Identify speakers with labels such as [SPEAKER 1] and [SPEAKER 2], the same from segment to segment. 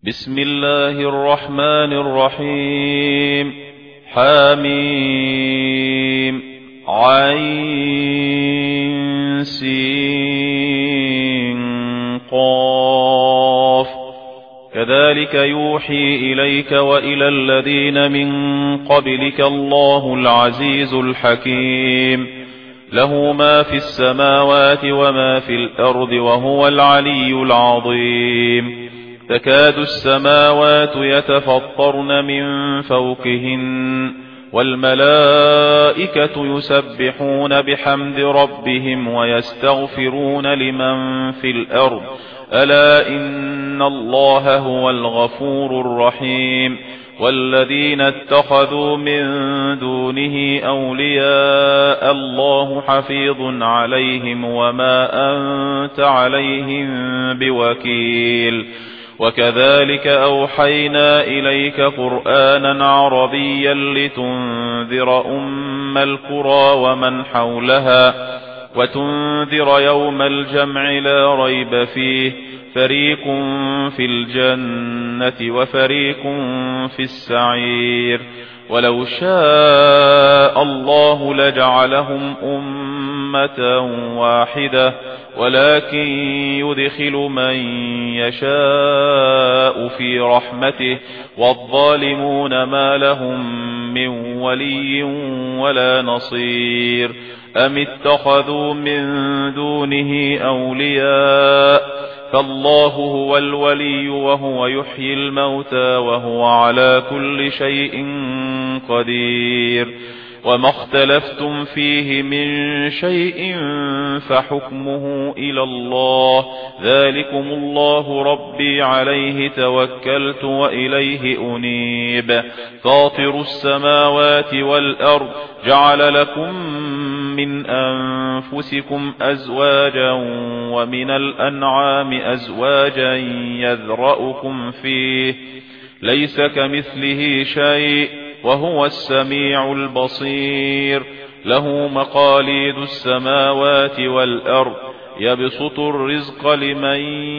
[SPEAKER 1] بسم الله الرحمن الرحيم. حميم عين سين قاف. كذلك يوحي إليك وإلى الذين من قبلك الله العزيز الحكيم، له ما في السماوات وما في الأرض وهو العلي العظيم. تكاد السماوات يتفطرن من فوقهن والملائكة يسبحون بحمد ربهم ويستغفرون لمن في الأرض ألا إن الله هو الغفور الرحيم. والذين اتخذوا من دونه أولياء الله حفيظ عليهم وما أنت عليهم بوكيل. وكذلك أوحينا إليك قرآنا عربيا لتنذر أم القرى ومن حولها وتنذر يوم الجمع لا ريب فيه، فريق في الجنة وفريق في السعير. ولو شاء الله لجعلهم أمة واحدة ولكن يدخل من يشاء في رحمته والظالمون ما لهم من ولي ولا نصير. أم اتخذوا من دونه أولياء فالله هو الولي وهو يحيي الموتى وهو على كل شيء قدير. وما اختلفتم فيه من شيء فحكمه إلى الله، ذلكم الله ربي عليه توكلت وإليه أنيب. فاطر السماوات والأرض جعل لكم من أنفسكم أزواجا ومن الأنعام أزواجا يذرأكم فيه، ليس كمثله شيء وهو السميع البصير. له مقاليد السماوات والأرض يبسط الرزق لمن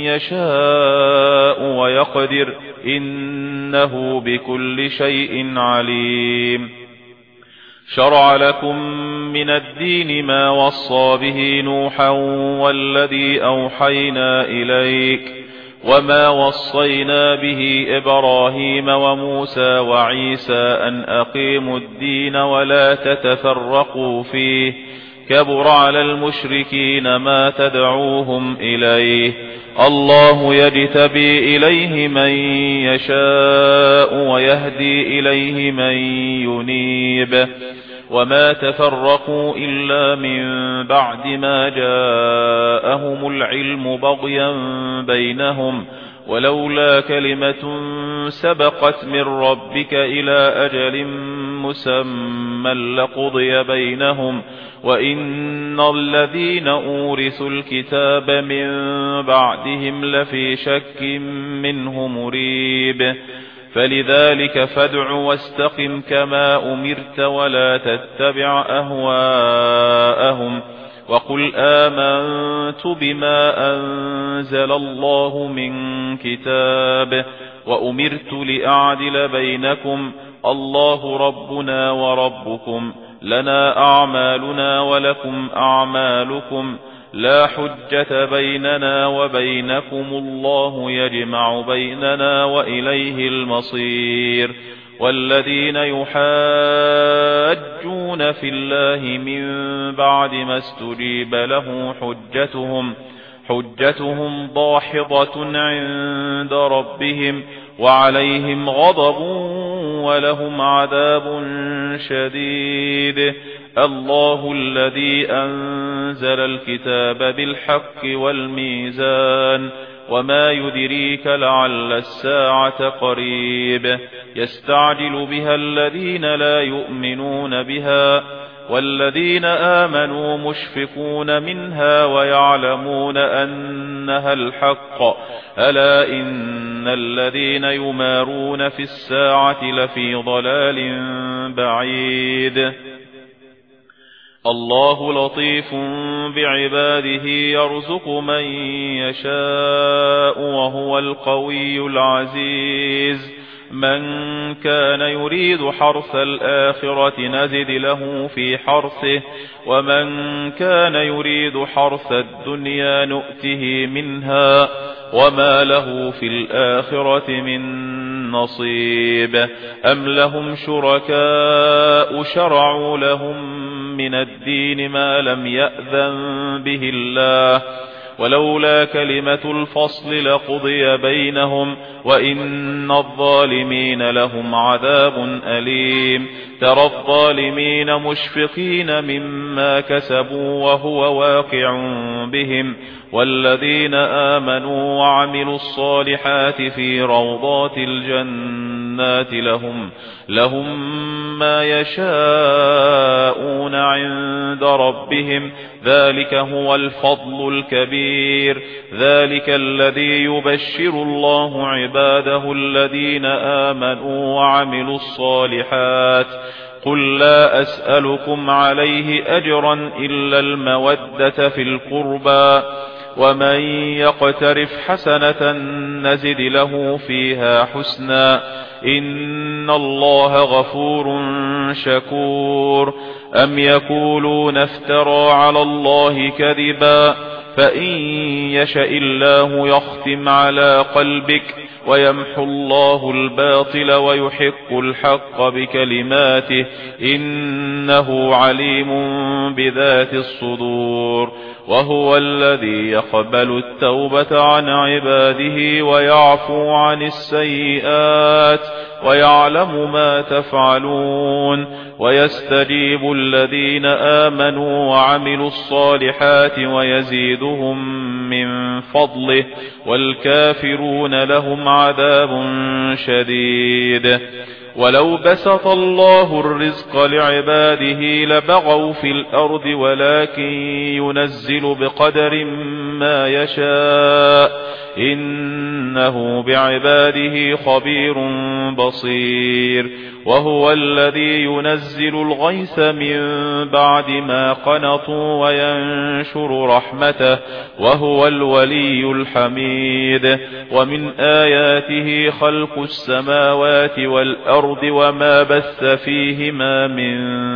[SPEAKER 1] يشاء ويقدر إنه بكل شيء عليم. شرع لكم من الدين ما وصى به نوحا والذي أوحينا إليك وما وصينا به إبراهيم وموسى وعيسى أن أقيموا الدين ولا تتفرقوا فيه، كبر على المشركين ما تدعوهم إليه. الله يجتبي إليه من يشاء ويهدي إليه من ينيب. وما تفرقوا إلا من بعد ما جاءهم العلم بغيا بينهم، ولولا كلمة سبقت من ربك إلى أجل مسمى لقضي بينهم وإن الذين أورثوا الكتاب من بعدهم لفي شك منه مريب. فلذلك فادع واستقم كما أمرت ولا تتبع أهواءهم وقل آمنت بما أنزل الله من كتاب وأمرت لأعدل بينكم الله ربنا وربكم لنا أعمالنا ولكم أعمالكم لا حجة بيننا وبينكم الله يجمع بيننا وإليه المصير. والذين يحاجون في الله من بعد ما استجيب له حجتهم ضاحضة عند ربهم وعليهم غضب ولهم عذاب شديد. الله الذي أنزل الكتاب بالحق والميزان وما يدريك لعل الساعة قريب. يستعجل بها الذين لا يؤمنون بها والذين آمنوا مشفقون منها ويعلمون أنها الحق، ألا إن الذين يمارون في الساعة لفي ضلال بعيد. الله لطيف بعباده يرزق من يشاء وهو القوي العزيز من كان يريد حرث الآخرة نزد له في حرثه ومن كان يريد حرث الدنيا نؤته منها وما له في الآخرة من نصيب أم لهم شركاء شرعوا لهم من الدين ما لم يأذن به الله ولولا كلمة الفصل لقضي بينهم وإن الظالمين لهم عذاب أليم ترى الظالمين مشفقين مما كسبوا وهو واقع بهم والذين آمنوا وعملوا الصالحات في روضات الجنات لهم ما يشاءون عند ربهم ذلك هو الفضل الكبير ذلك الذي يبشر الله عباده الذين آمنوا وعملوا الصالحات قل لا أسألكم عليه أجرا إلا المودة في القربى ومن يقترف حسنة نزد له فيها حسنا إن الله غفور شكور أم يقولون افترى على الله كذبا فإن يشأ الله يختم على قلبك ويمحو الله الباطل ويحق الحق بكلماته إنه عليم بذات الصدور وهو الذي يقبل التوبة عن عباده ويعفو عن السيئات ويعلم ما تفعلون ويستجيب الذين آمنوا وعملوا الصالحات ويزيدهم من فضله والكافرون لهم عذاب شديد ولو بسط الله الرزق لعباده لبغوا في الأرض ولكن ينزل بقدر ما يشاء إنه بعباده خبير بصير وهو الذي ينزل الغيث من بعد ما قنطوا وينشر رحمته وهو الولي الحميد ومن آياته خلق السماوات والأرض وما بث فيهما من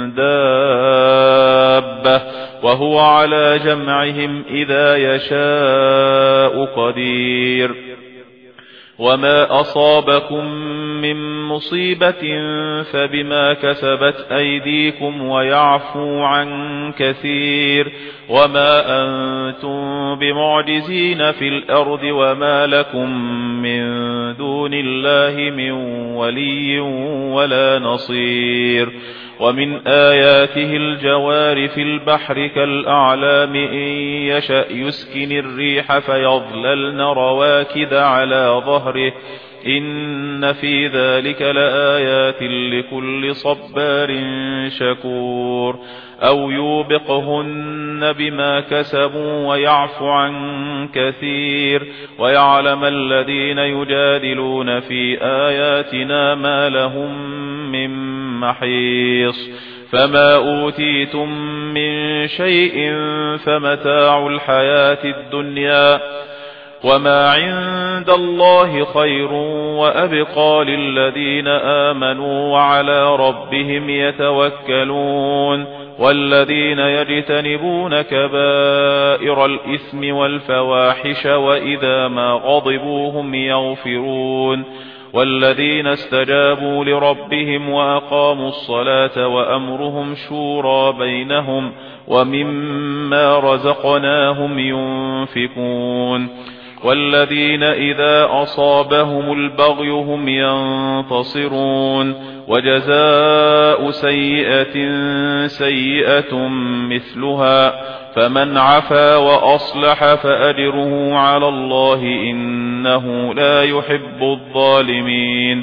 [SPEAKER 1] دابة وهو على جمعهم إذا يشاء قدير وما أصابكم من مصيبة فبما كسبت أيديكم ويعفو عن كثير وما أنتم بمعجزين في الأرض وما لكم من دون الله من ولي ولا نصير ومن آياته الجوار في البحر كالأعلام إن يشأ يسكن الريح فيظللن رواكد على ظهره إن في ذلك لآيات لكل صبار شكور أو يوبقهن بما كسبوا ويعفو عن كثير ويعلم الذين يجادلون في آياتنا ما لهم من محيص فما أوتيتم من شيء فمتاع الحياة الدنيا وما عند الله خير وأبقى للذين آمنوا وعلى ربهم يتوكلون والذين يجتنبون كبائر الإثم والفواحش وإذا ما غضبوا هم يغفرون والذين استجابوا لربهم وأقاموا الصلاة وأمرهم شورى بينهم ومما رزقناهم ينفقون والذين إذا أصابهم البغي هم ينتصرون وجزاء سيئة سيئة مثلها فمن عفا وأصلح فأجره على الله إنه لا يحب الظالمين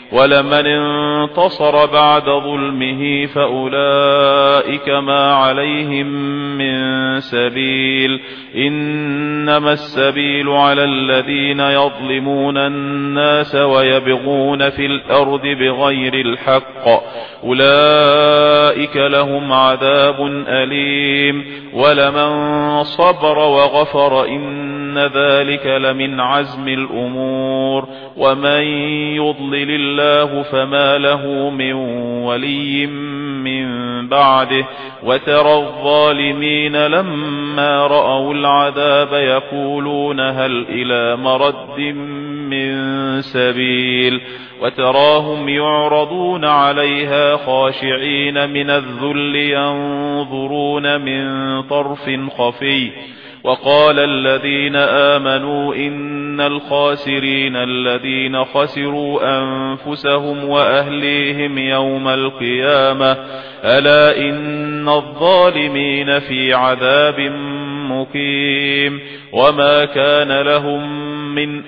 [SPEAKER 1] ولمن انتصر بعد ظلمه فأولئك ما عليهم من سبيل إنما السبيل على الذين يظلمون الناس ويبغون في الأرض بغير الحق أولئك لهم عذاب أليم ولمن صبر وغفر إن ذلك لمن عزم الأمور ومن يضلل الله فما له من ولي من بعده وترى الظالمين لما رأوا العذاب يقولون هل إلى مرد من سبيل وتراهم يعرضون عليها خاشعين من الذل ينظرون من طرف خفي وقال الذين آمنوا إن الخاسرين الذين خسروا أنفسهم وأهليهم يوم القيامة ألا إن الظالمين في عذاب مقيم وما كان لهم من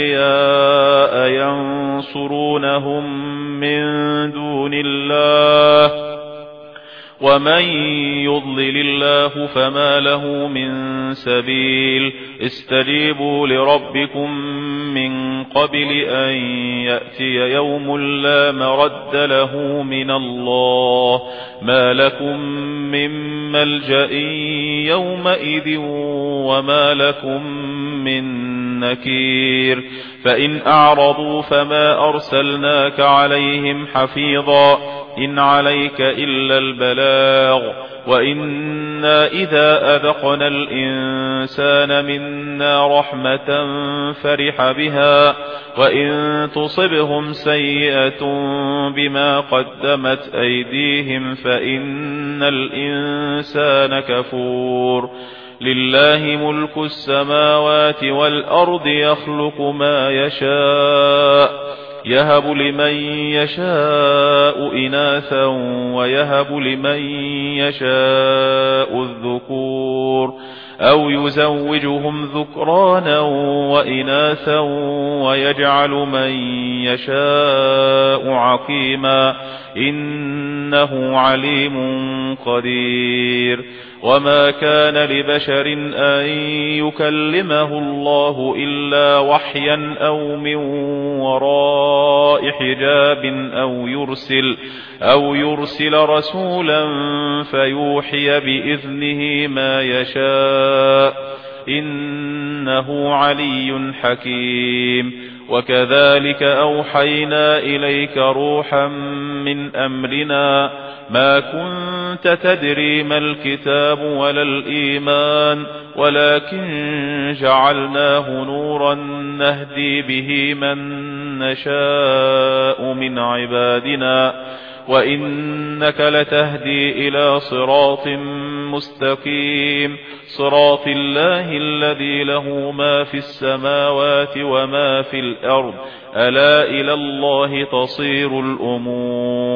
[SPEAKER 1] أولياء ينصرونهم من دون الله ومن يضلل الله فما له من سبيل استجيبوا لربكم من قبل أن يأتي يوم لا مرد له من الله ما لكم من ملجأ يومئذ وما لكم من نكير فإن أعرضوا فما أرسلناك عليهم حفيظا إن عليك إلا البلاغ وإنا إذا أذقنا الإنسان منا رحمة فرح بها وإن تصبهم سيئة بما قدمت أيديهم فإن الإنسان كفور لله ملك السماوات والأرض يخلق ما يشاء يهب لمن يشاء إناثا ويهب لمن يشاء الذكور أو يزوجهم ذكرانا وإناثا ويجعل من يشاء عقيما إنه عليم قدير وما كان لبشر أن يكلمه الله إلا وحيا أو من وراء حجاب أو يرسل رسولا فيوحي بإذنه ما يشاء إنه علي حكيم وكذلك أوحينا إليك روحا من أمرنا ما كنت تدري ما الكتاب ولا الإيمان ولكن جعلناه نورا نهدي به من نشاء من عبادنا وإنك لتهدي إلى صراط مستقيم صراط الله الذي له ما في السماوات وما في الأرض ألا إلى الله تصير الأمور